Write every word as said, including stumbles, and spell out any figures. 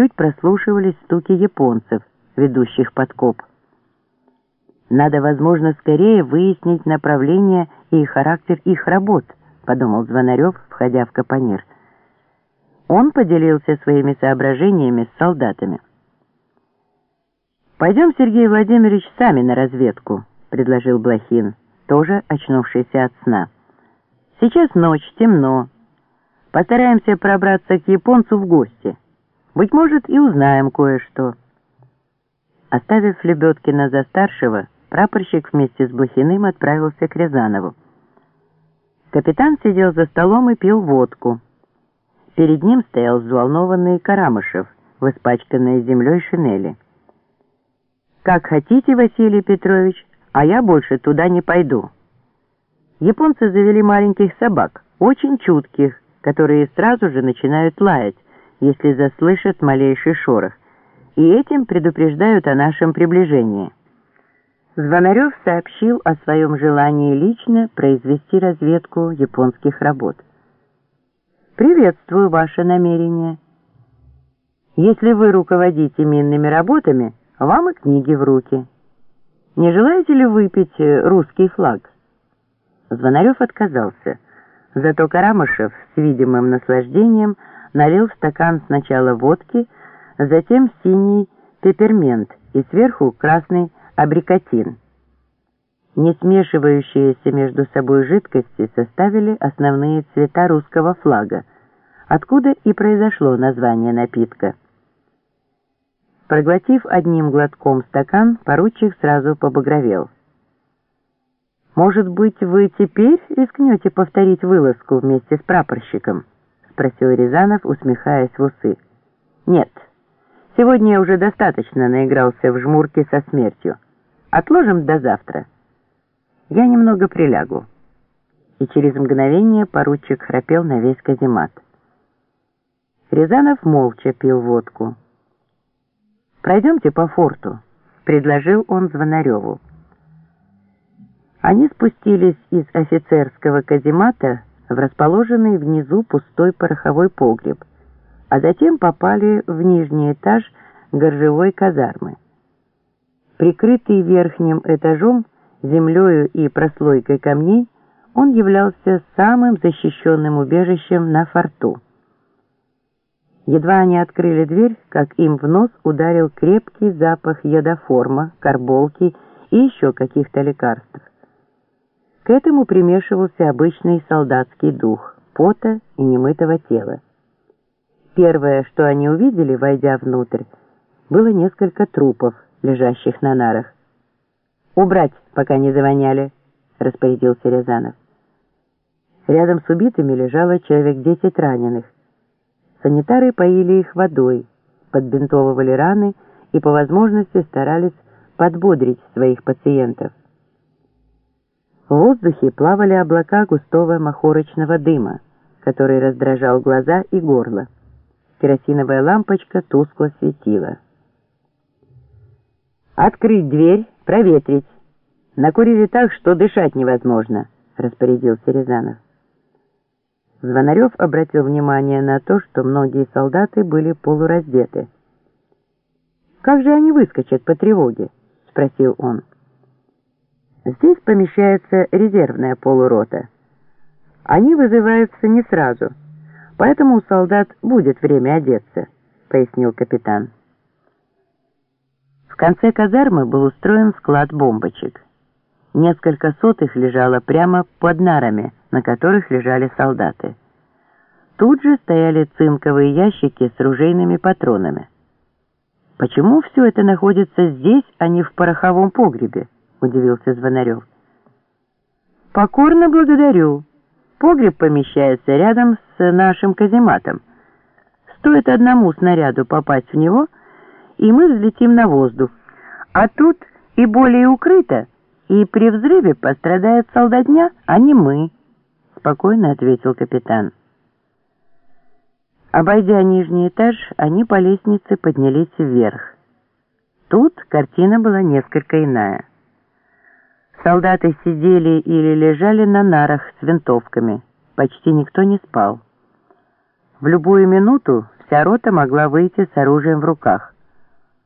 чуть прослушивались стуки японцев, ведущих подкоп. «Надо, возможно, скорее выяснить направление и характер их работ», — подумал Звонарев, входя в капонир. Он поделился своими соображениями с солдатами. «Пойдем, Сергей Владимирович, сами на разведку», — предложил Блохин, тоже очнувшийся от сна. «Сейчас ночь, темно. Постараемся пробраться к японцу в гости. Быть может, и узнаем кое-что». Оставив Лебедкина за старшего, прапорщик вместе с Блохиным отправился к Рязанову. Капитан сидел за столом и пил водку. Перед ним стоял взволнованный Карамышев в испачканной землей шинели. «Как хотите, Василий Петрович, а я больше туда не пойду. Японцы завели маленьких собак, очень чутких, которые сразу же начинают лаять, если заслышат малейший шорох, и этим предупреждают о нашем приближении». Звонарев сообщил о своем желании лично произвести разведку японских работ. «Приветствую ваше намерение. Если вы руководите минными работами, вам и книги в руки. Не желаете ли выпить русский флаг?» Звонарев отказался. Зато Карамышев с видимым наслаждением налил в стакан сначала водки, затем синий пеппермент и сверху красный абрикотин. Не смешивающиеся между собой жидкости составили основные цвета русского флага, откуда и произошло название напитка. Проглотив одним глотком стакан, поручик сразу побагровел. «Может быть, вы теперь рискнете повторить вылазку вместе с прапорщиком?» — спросил Рязанов, усмехаясь в усы. «Нет, сегодня я уже достаточно наигрался в жмурки со смертью. Отложим до завтра. Я немного прилягу». И через мгновение поручик храпел на весь каземат. Рязанов молча пил водку. «Пройдемте по форту», — предложил он Звонареву. Они спустились из офицерского каземата в расположенный внизу пустой пороховой погреб, а затем попали в нижний этаж горжевой казармы. Прикрытый верхним этажом, землею и прослойкой камней, он являлся самым защищенным убежищем на форту. Едва они открыли дверь, как им в нос ударил крепкий запах йодоформа, карболки и еще каких-то лекарств. К этому примешивался обычный солдатский дух, пота и немытого тела. Первое, что они увидели, войдя внутрь, было несколько трупов, лежащих на нарах. «Убрать, пока не завоняли», — распорядился Рязанов. Рядом с убитыми лежало человек десять раненых. Санитары поили их водой, подбинтовывали раны и по возможности старались подбодрить своих пациентов. В воздухе плавали облака густого махорочного дыма, который раздражал глаза и горло. Керосиновая лампочка тускло светила. «Открыть дверь, проветрить. Накурили так, что дышать невозможно», — распорядился Рязанов. Звонарев обратил внимание на то, что многие солдаты были полураздеты. «Как же они выскочат по тревоге?» — спросил он. «Здесь помещается резервная полурота. Они вызываются не сразу, поэтому у солдат будет время одеться», — пояснил капитан. В конце казармы был устроен склад бомбочек. Несколько сотых лежало прямо под нарами, на которых лежали солдаты. Тут же стояли цинковые ящики с ружейными патронами. «Почему все это находится здесь, а не в пороховом погребе?» — удивился Звонарев. «Покорно благодарю. Погреб помещается рядом с нашим казематом. Стоит одному снаряду попасть в него, и мы взлетим на воздух. А тут и более укрыто, и при взрыве пострадает солдатня, а не мы», — спокойно ответил капитан. Обойдя нижний этаж, они по лестнице поднялись вверх. Тут картина была несколько иная. Солдаты сидели или лежали на нарах с винтовками. Почти никто не спал. В любую минуту вся рота могла выйти с оружием в руках.